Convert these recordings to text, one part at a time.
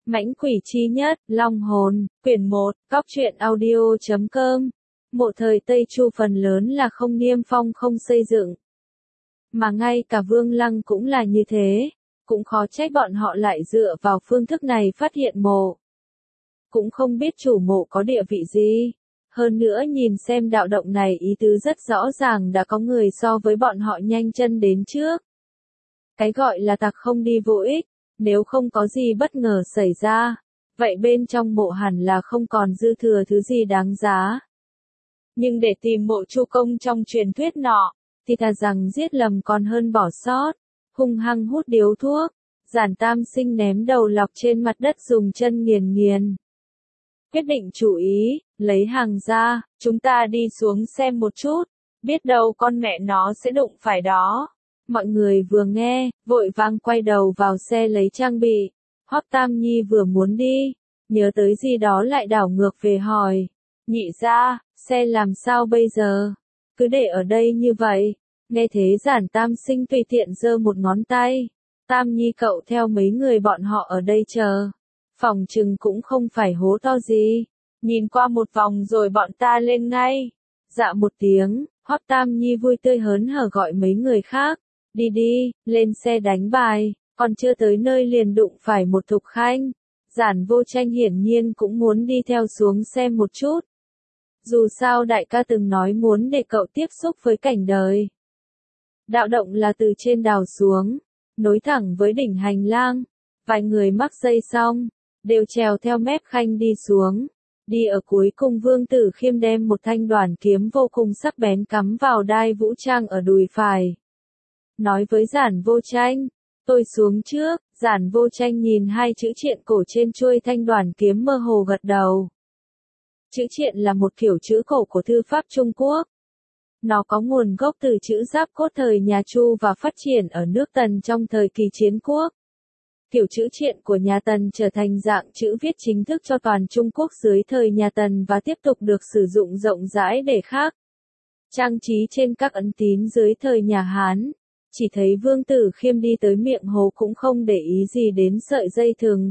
Mãnh quỷ chi nhất, Long hồn, quyển 1, Cóc truyện audio.com. Mộ thời Tây Chu phần lớn là không niêm phong không xây dựng. Mà ngay cả Vương Lăng cũng là như thế, cũng khó trách bọn họ lại dựa vào phương thức này phát hiện mộ. Cũng không biết chủ mộ có địa vị gì. Hơn nữa nhìn xem đạo động này ý tứ rất rõ ràng đã có người so với bọn họ nhanh chân đến trước. Cái gọi là tặc không đi vô ích, nếu không có gì bất ngờ xảy ra, vậy bên trong mộ hẳn là không còn dư thừa thứ gì đáng giá. Nhưng để tìm mộ Chu Công trong truyền thuyết nọ, thì thà rằng giết lầm còn hơn bỏ sót, hung hăng hút điếu thuốc, Giản Tam Sinh ném đầu lọc trên mặt đất dùng chân nghiền nghiền. Quyết định chủ ý, lấy hàng ra, chúng ta đi xuống xem một chút, biết đâu con mẹ nó sẽ đụng phải đó. Mọi người vừa nghe, vội vàng quay đầu vào xe lấy trang bị. Hoắc Tam Nhi vừa muốn đi, nhớ tới gì đó lại đảo ngược về hỏi. Nhị gia, xe làm sao bây giờ? Cứ để ở đây như vậy. Nghe thế Giản Tam Sinh tùy tiện giơ một ngón tay. Tam Nhi cậu theo mấy người bọn họ ở đây chờ. Phòng chừng cũng không phải hố to gì. Nhìn qua một vòng rồi bọn ta lên ngay. Dạ một tiếng, Hoắc Tam Nhi vui tươi hớn hở gọi mấy người khác. Đi đi, lên xe đánh bài, còn chưa tới nơi liền đụng phải một Thục Khanh. Giản Vô Tranh hiển nhiên cũng muốn đi theo xuống xem một chút. Dù sao đại ca từng nói muốn để cậu tiếp xúc với cảnh đời. Đạo động là từ trên đào xuống, nối thẳng với đỉnh hành lang. Vài người mắc dây xong, đều trèo theo mép khanh đi xuống. Đi ở cuối cùng Vương Tử Khiêm đem một thanh đoản kiếm vô cùng sắc bén cắm vào đai vũ trang ở đùi phải. Nói với Giản Vô Tranh, tôi xuống trước. Giản Vô Tranh nhìn hai chữ triện cổ trên chuôi thanh đoản kiếm mơ hồ gật đầu. Chữ triện là một kiểu chữ cổ của thư pháp Trung Quốc. Nó có nguồn gốc từ chữ Giáp Cốt thời nhà Chu và phát triển ở nước Tần trong thời kỳ chiến quốc. Kiểu chữ triện của nhà Tần trở thành dạng chữ viết chính thức cho toàn Trung Quốc dưới thời nhà Tần và tiếp tục được sử dụng rộng rãi để khắc trang trí trên các ấn tín dưới thời nhà Hán. Chỉ thấy Vương Tử Khiêm đi tới miệng hố cũng không để ý gì đến sợi dây thừng.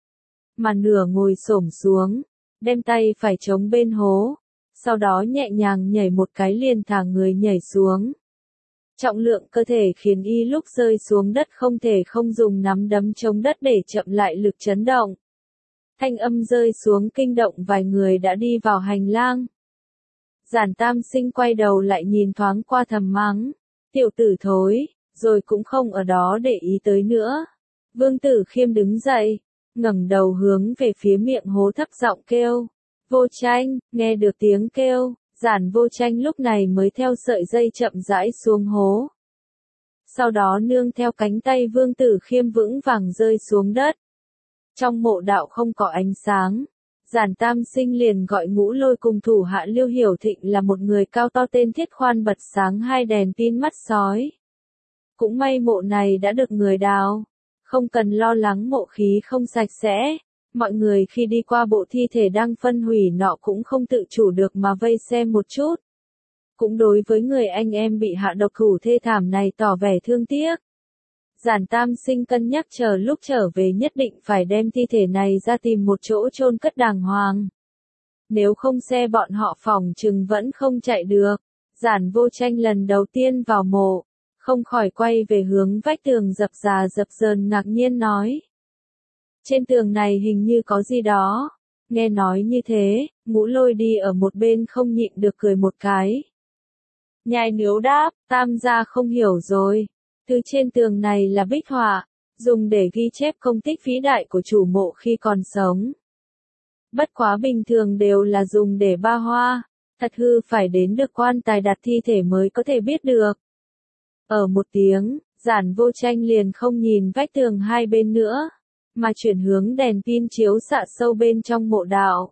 Mà nửa ngồi xổm xuống, đem tay phải chống bên hố. Sau đó nhẹ nhàng nhảy một cái liền thả người nhảy xuống. Trọng lượng cơ thể khiến y lúc rơi xuống đất không thể không dùng nắm đấm chống đất để chậm lại lực chấn động. Thanh âm rơi xuống kinh động vài người đã đi vào hành lang. Giản Tam Sinh quay đầu lại nhìn thoáng qua thầm mắng. Tiểu tử thối, rồi cũng không ở đó để ý tới nữa. Vương Tử Khiêm đứng dậy, ngẩng đầu hướng về phía miệng hố thấp giọng kêu. Vô Tranh, nghe được tiếng kêu, Giản Vô Tranh lúc này mới theo sợi dây chậm rãi xuống hố. Sau đó nương theo cánh tay Vương Tử Khiêm vững vàng rơi xuống đất. Trong mộ đạo không có ánh sáng. Giản Tam Sinh liền gọi Ngũ Lôi cùng thủ hạ Lưu Hiểu Thịnh là một người cao to tên Thiết Khoan bật sáng hai đèn pin mắt sói. Cũng may mộ này đã được người đào, không cần lo lắng mộ khí không sạch sẽ. Mọi người khi đi qua bộ thi thể đang phân hủy nọ cũng không tự chủ được mà vây xem một chút. Cũng đối với người anh em bị hạ độc thủ thê thảm này tỏ vẻ thương tiếc. Giản Tam Sinh cân nhắc chờ lúc trở về nhất định phải đem thi thể này ra tìm một chỗ chôn cất đàng hoàng. Nếu không xe bọn họ phỏng chừng vẫn không chạy được. Giản Vô Tranh lần đầu tiên vào mộ, không khỏi quay về hướng vách tường dập dờn ngạc nhiên nói. Trên tường này hình như có gì đó. Nghe nói như thế, Ngũ Lôi đi ở một bên không nhịn được cười một cái. Nhai Níu đáp, Tam gia không hiểu rồi. Thứ trên tường này là bích họa, dùng để ghi chép công tích vĩ đại của chủ mộ khi còn sống. Bất quá bình thường đều là dùng để ba hoa, thật hư phải đến được quan tài đặt thi thể mới có thể biết được. Ở một tiếng, Giản Vô Tranh liền không nhìn vách tường hai bên nữa, mà chuyển hướng đèn pin chiếu xạ sâu bên trong mộ đạo.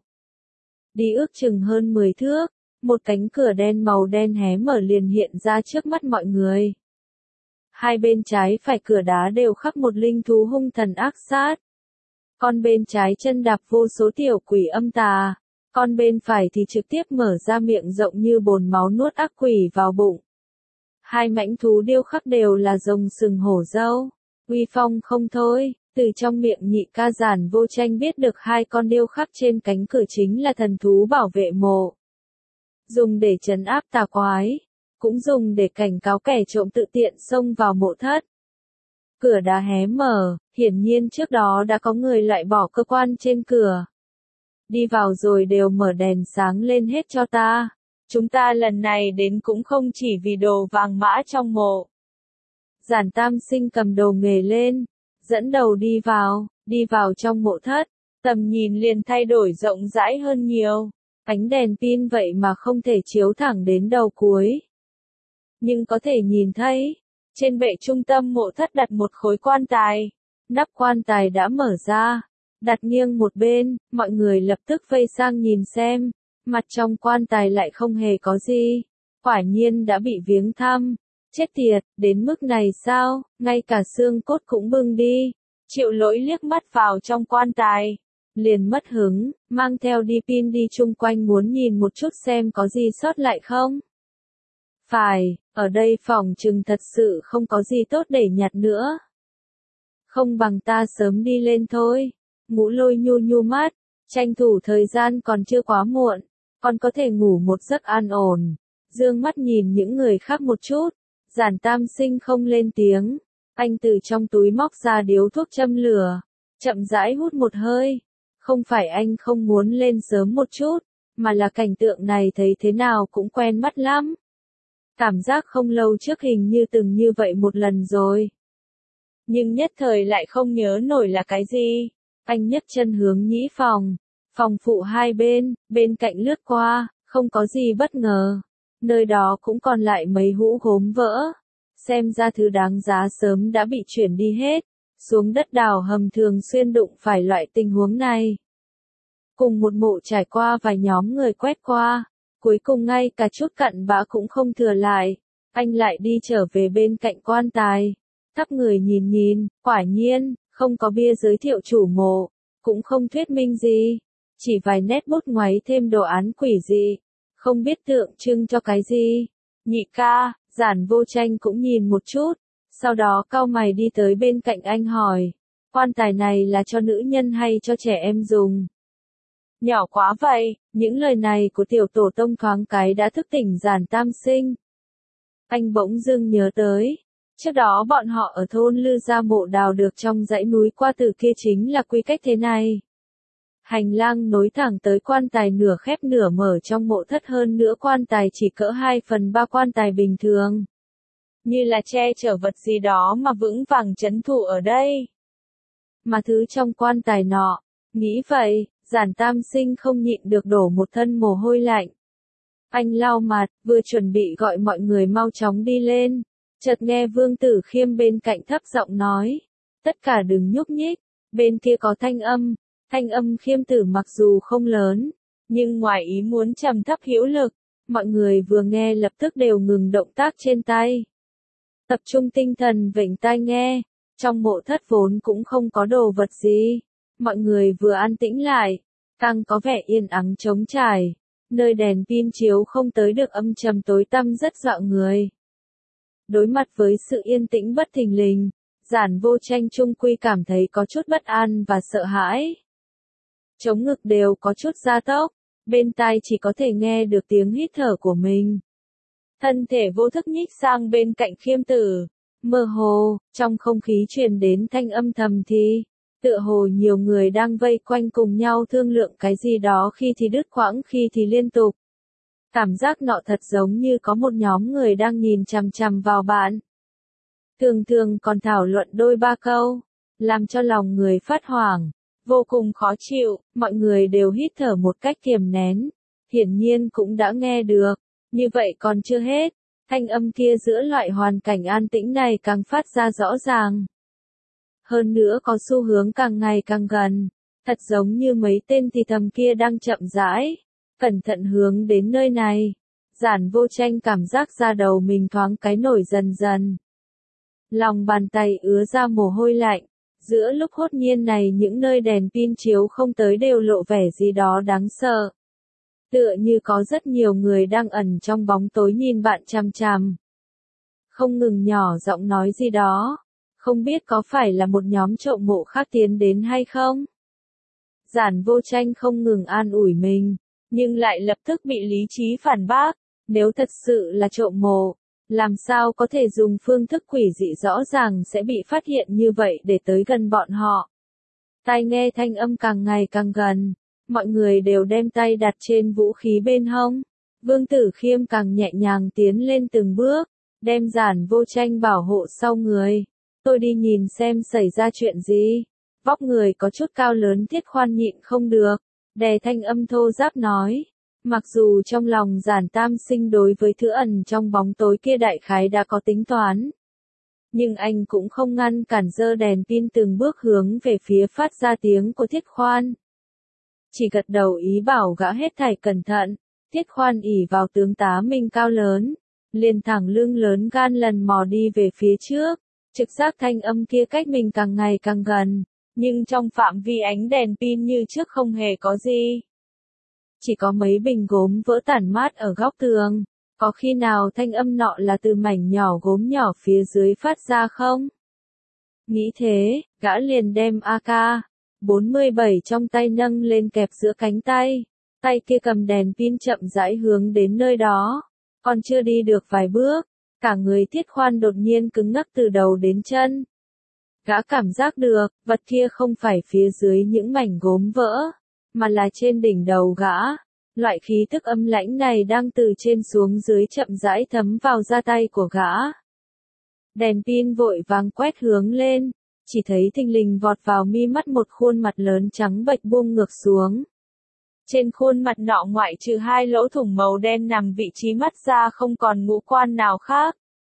Đi ước chừng hơn 10 thước, một cánh cửa đen màu đen hé mở liền hiện ra trước mắt mọi người. Hai bên trái phải cửa đá đều khắc một linh thú hung thần ác sát. Con bên trái chân đạp vô số tiểu quỷ âm tà, con bên phải thì trực tiếp mở ra miệng rộng như bồn máu nuốt ác quỷ vào bụng. Hai mãnh thú điêu khắc đều là rồng sừng hổ dâu, uy phong không thôi, Từ trong miệng Nhị ca Giản Vô Tranh biết được hai con điêu khắc trên cánh cửa chính là thần thú bảo vệ mộ. Dùng để trấn áp tà quái, cũng dùng để cảnh cáo kẻ trộm tự tiện xông vào mộ thất. Cửa đá hé mở, hiển nhiên trước đó đã có người loại bỏ cơ quan trên cửa. Đi vào rồi đều mở đèn sáng lên hết cho ta. Chúng ta lần này đến cũng không chỉ vì đồ vàng mã trong mộ. Giản Tam Sinh cầm đồ nghề lên, dẫn đầu đi vào trong mộ thất, tầm nhìn liền thay đổi rộng rãi hơn nhiều. Ánh đèn pin vậy mà không thể chiếu thẳng đến đầu cuối. Nhưng có thể nhìn thấy, trên bệ trung tâm mộ thất đặt một khối quan tài. Nắp quan tài đã mở ra, đặt nghiêng một bên, mọi người lập tức vây sang nhìn xem. Mặt trong quan tài lại không hề có gì. Quả nhiên đã bị viếng thăm. Chết tiệt, đến mức này sao, ngay cả xương cốt cũng bưng đi. Triệu Lỗi liếc mắt vào trong quan tài. Liền mất hứng, mang theo đi pin đi chung quanh muốn nhìn một chút xem có gì sót lại không. Phải, ở đây phòng chừng thật sự không có gì tốt để nhặt nữa. Không bằng ta sớm đi lên thôi. Ngũ Lôi nhu nhu mắt, tranh thủ thời gian còn chưa quá muộn, còn có thể ngủ một giấc an ổn. Dương mắt nhìn những người khác một chút, Giản Tam Sinh không lên tiếng. Anh từ trong túi móc ra điếu thuốc châm lửa, chậm rãi hút một hơi. Không phải anh không muốn lên sớm một chút, mà là cảnh tượng này thấy thế nào cũng quen mắt lắm. Cảm giác không lâu trước hình như từng như vậy một lần rồi. Nhưng nhất thời lại không nhớ nổi là cái gì. Anh nhấc chân hướng nhĩ phòng. Phòng phụ hai bên cạnh lướt qua, không có gì bất ngờ. Nơi đó cũng còn lại mấy hũ gốm vỡ. Xem ra thứ đáng giá sớm đã bị chuyển đi hết. Xuống đất đào hầm thường xuyên đụng phải loại tình huống này. Cùng một mộ trải qua vài nhóm người quét qua. Cuối cùng ngay cả chút cặn bã cũng không thừa lại. Anh lại đi trở về bên cạnh quan tài. Thắp người nhìn, quả nhiên, không có bia giới thiệu chủ mộ. Cũng không thuyết minh gì. Chỉ vài nét bút ngoáy thêm đồ án quỷ dị. Không biết tượng trưng cho cái gì. Nhị ca, Giản Vô Tranh cũng nhìn một chút. Sau đó cau mày đi tới bên cạnh anh hỏi. Quan tài này là cho nữ nhân hay cho trẻ em dùng? Nhỏ quá vậy, những lời này của tiểu tổ tông thoáng cái đã thức tỉnh Giản Tam Sinh. Anh bỗng dưng nhớ tới. Trước đó bọn họ ở thôn Lư Gia mộ đào được trong dãy núi qua từ kia chính là quy cách thế này. Hành lang nối thẳng tới quan tài nửa khép nửa mở trong mộ thất, hơn nữa quan tài chỉ cỡ 2/3 quan tài bình thường. Như là che chở vật gì đó mà vững vàng trấn thủ ở đây. Mà thứ trong quan tài nọ, nghĩ vậy, Giản Tam Sinh không nhịn được đổ một thân mồ hôi lạnh. Anh lau mặt, vừa chuẩn bị gọi mọi người mau chóng đi lên. Chợt nghe Vương Tử Khiêm bên cạnh thấp giọng nói. Tất cả đừng nhúc nhích, bên kia có thanh âm. Thanh âm Khiêm Tử mặc dù không lớn, nhưng ngoài ý muốn trầm thấp hữu lực. Mọi người vừa nghe lập tức đều ngừng động tác trên tay. Tập trung tinh thần vểnh tai nghe. Trong mộ thất vốn cũng không có đồ vật gì. Mọi người vừa an tĩnh lại, càng có vẻ yên ắng trống trải. Nơi đèn pin chiếu không tới được âm trầm tối tăm rất dọa người. Đối mặt với sự yên tĩnh bất thình lình, Giản Vô Tranh trung quy cảm thấy có chút bất an và sợ hãi. Trống ngực đều có chút gia tốc, bên tai chỉ có thể nghe được tiếng hít thở của mình. Thân thể vô thức nhích sang bên cạnh Khiêm Tử. Mơ hồ, trong không khí truyền đến thanh âm thầm thì. Tựa hồ nhiều người đang vây quanh cùng nhau thương lượng cái gì đó, khi thì đứt quãng khi thì liên tục. Cảm giác nọ thật giống như có một nhóm người đang nhìn chằm chằm vào bạn. Thường còn thảo luận đôi ba câu, làm cho lòng người phát hoảng, vô cùng khó chịu, mọi người đều hít thở một cách kiềm nén. Hiển nhiên cũng đã nghe được, như vậy còn chưa hết, thanh âm kia giữa loại hoàn cảnh an tĩnh này càng phát ra rõ ràng. Hơn nữa có xu hướng càng ngày càng gần, thật giống như mấy tên thì thầm kia đang chậm rãi, cẩn thận hướng đến nơi này. Giản Vô Tranh cảm giác da đầu mình thoáng cái nổi dần dần. Lòng bàn tay ứa ra mồ hôi lạnh, giữa lúc hốt nhiên này những nơi đèn pin chiếu không tới đều lộ vẻ gì đó đáng sợ. Tựa như có rất nhiều người đang ẩn trong bóng tối nhìn bạn chằm chằm. Không ngừng nhỏ giọng nói gì đó. Không biết có phải là một nhóm trộm mộ khác tiến đến hay không? Giản Vô Tranh không ngừng an ủi mình, nhưng lại lập tức bị lý trí phản bác. Nếu thật sự là trộm mộ, làm sao có thể dùng phương thức quỷ dị rõ ràng sẽ bị phát hiện như vậy để tới gần bọn họ. Tai nghe thanh âm càng ngày càng gần, mọi người đều đem tay đặt trên vũ khí bên hông. Vương Tử Khiêm càng nhẹ nhàng tiến lên từng bước, đem Giản Vô Tranh bảo hộ sau người. Tôi đi nhìn xem xảy ra chuyện gì. Vóc người có chút cao lớn Tiết Khoan nhịn không được, đè thanh âm thô ráp nói. Mặc dù trong lòng Giản Tam Sinh đối với thứ ẩn trong bóng tối kia đại khái đã có tính toán, nhưng anh cũng không ngăn cản giơ đèn pin từng bước hướng về phía phát ra tiếng của Tiết Khoan. Chỉ gật đầu ý bảo gã hết thảy cẩn thận. Tiết Khoan ỉ vào tướng tá mình cao lớn, liền thẳng lưng lớn gan lần mò đi về phía trước. Trực giác thanh âm kia cách mình càng ngày càng gần, nhưng trong phạm vi ánh đèn pin như trước không hề có gì. Chỉ có mấy bình gốm vỡ tản mát ở góc tường. Có khi nào thanh âm nọ là từ mảnh nhỏ gốm nhỏ phía dưới phát ra không? Nghĩ thế, gã liền đem AK-47 trong tay nâng lên kẹp giữa cánh tay. Tay kia cầm đèn pin chậm rãi hướng đến nơi đó. Còn chưa đi được vài bước, cả người Tiết Khoan đột nhiên cứng ngắc từ đầu đến chân. Gã cảm giác được, vật kia không phải phía dưới những mảnh gốm vỡ, mà là trên đỉnh đầu gã. Loại khí tức âm lãnh này đang từ trên xuống dưới chậm rãi thấm vào da tay của gã. Đèn pin vội vàng quét hướng lên, chỉ thấy thình lình vọt vào mi mắt một khuôn mặt lớn trắng bệch buông ngược xuống. Trên khuôn mặt nọ ngoại trừ 2 lỗ thủng màu đen nằm vị trí mắt ra không còn ngũ quan nào khác.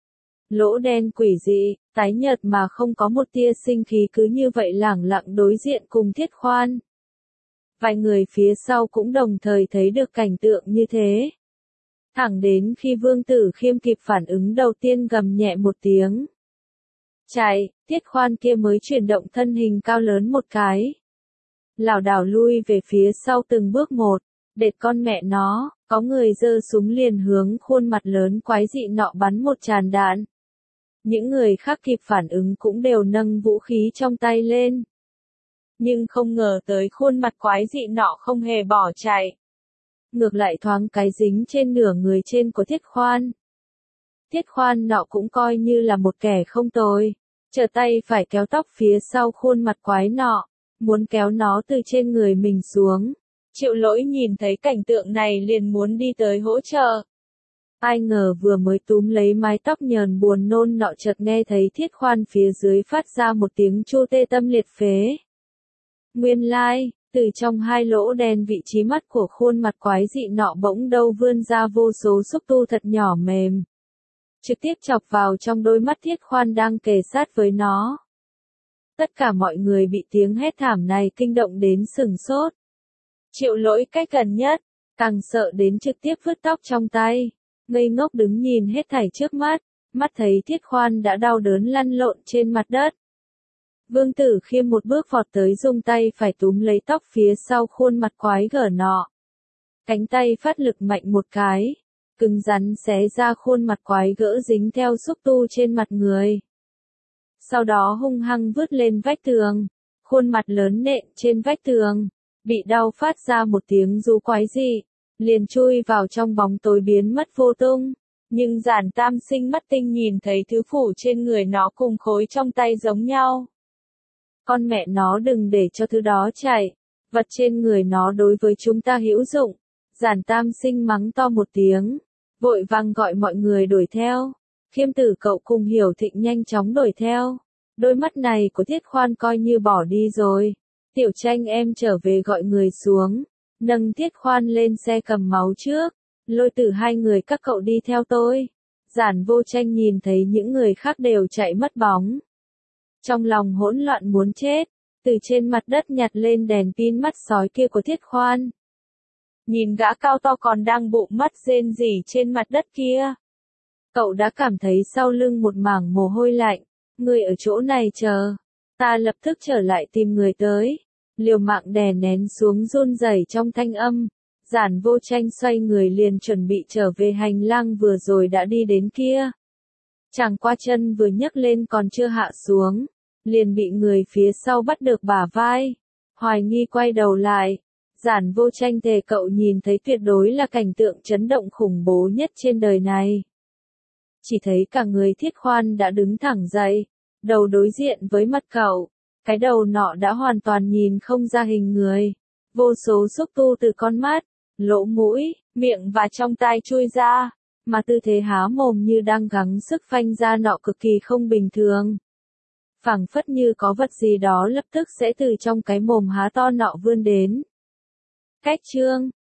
Lỗ đen quỷ dị, tái nhợt mà không có một tia sinh khí cứ như vậy lẳng lặng đối diện cùng Tiết Khoan. Vài người phía sau cũng đồng thời thấy được cảnh tượng như thế. Thẳng đến khi Vương Tử Khiêm kịp phản ứng đầu tiên gầm nhẹ một tiếng. Chạy, Tiết Khoan kia mới chuyển động thân hình cao lớn một cái. Lảo đảo lui về phía sau từng bước một, đệt con mẹ nó, có người giơ súng liền hướng khuôn mặt lớn quái dị nọ bắn một tràn đạn. Những người khác kịp phản ứng cũng đều nâng vũ khí trong tay lên. Nhưng không ngờ tới khuôn mặt quái dị nọ không hề bỏ chạy. Ngược lại thoáng cái dính trên nửa người trên của Tiết Khoan. Tiết Khoan nọ cũng coi như là một kẻ không tồi. Trở tay phải kéo tóc phía sau khuôn mặt quái nọ, muốn kéo nó từ trên người mình xuống. Triệu Lỗi nhìn thấy cảnh tượng này liền muốn đi tới hỗ trợ. Ai ngờ vừa mới túm lấy mái tóc nhờn buồn nôn nọ chợt nghe thấy Tiết Khoan phía dưới phát ra một tiếng chu tê tâm liệt phế. Nguyên lai, từ trong 2 lỗ đen vị trí mắt của khuôn mặt quái dị nọ bỗng đâu vươn ra vô số xúc tu thật nhỏ mềm. Trực tiếp chọc vào trong đôi mắt Tiết Khoan đang kề sát với nó. Tất cả mọi người bị tiếng hét thảm này kinh động đến sửng sốt. Triệu Lỗi cách gần nhất, càng sợ đến trực tiếp vứt tóc trong tay. Ngây ngốc đứng nhìn hết thảy trước mắt, mắt thấy Tiết Khoan đã đau đớn lăn lộn trên mặt đất. Vương Tử Khiêm một bước vọt tới dùng tay phải túm lấy tóc phía sau khuôn mặt quái gở nọ. Cánh tay phát lực mạnh một cái, cứng rắn xé ra khuôn mặt quái gỡ dính theo xúc tu trên mặt người. Sau đó hung hăng vứt lên vách tường, khuôn mặt lớn nện trên vách tường, bị đau phát ra một tiếng rú quái dị, liền chui vào trong bóng tối biến mất vô tung. Nhưng Giản Tam Sinh mắt tinh nhìn thấy thứ phủ trên người nó cùng khối trong tay giống nhau. Con mẹ nó đừng để cho thứ đó chạy, vật trên người nó đối với chúng ta hữu dụng. Giản Tam Sinh mắng to một tiếng, vội vàng gọi mọi người đuổi theo. Khiêm Tử cậu cùng Hiểu Thịnh nhanh chóng đuổi theo. Đôi mắt này của Tiết Khoan coi như bỏ đi rồi. Tiểu Tranh em trở về gọi người xuống, nâng Tiết Khoan lên xe cầm máu trước. Lôi Tử 2 người các cậu đi theo tôi. Giản Vô Tranh nhìn thấy những người khác đều chạy mất bóng. Trong lòng hỗn loạn muốn chết, từ trên mặt đất nhặt lên đèn pin mắt sói kia của Tiết Khoan. Nhìn gã cao to còn đang bụng mắt rên rỉ trên mặt đất kia. Cậu đã cảm thấy sau lưng một mảng mồ hôi lạnh. Người ở chỗ này chờ. Ta lập tức trở lại tìm người tới. Liều mạng đè nén xuống run rẩy trong thanh âm. Giản Vô Tranh xoay người liền chuẩn bị trở về hành lang vừa rồi đã đi đến kia. Chàng qua chân vừa nhấc lên còn chưa hạ xuống, liền bị người phía sau bắt được bả vai. Hoài nghi quay đầu lại. Giản Vô Tranh thề cậu nhìn thấy tuyệt đối là cảnh tượng chấn động khủng bố nhất trên đời này. Chỉ thấy cả người Thiết Khoan đã đứng thẳng dậy, đầu đối diện với mặt cậu. Cái đầu nọ đã hoàn toàn nhìn không ra hình người. Vô số xúc tu từ con mắt, lỗ mũi, miệng và trong tai chui ra, mà tư thế há mồm như đang gắng sức phanh ra nọ cực kỳ không bình thường. Phảng phất như có vật gì đó lập tức sẽ từ trong cái mồm há to nọ vươn đến. Cách chương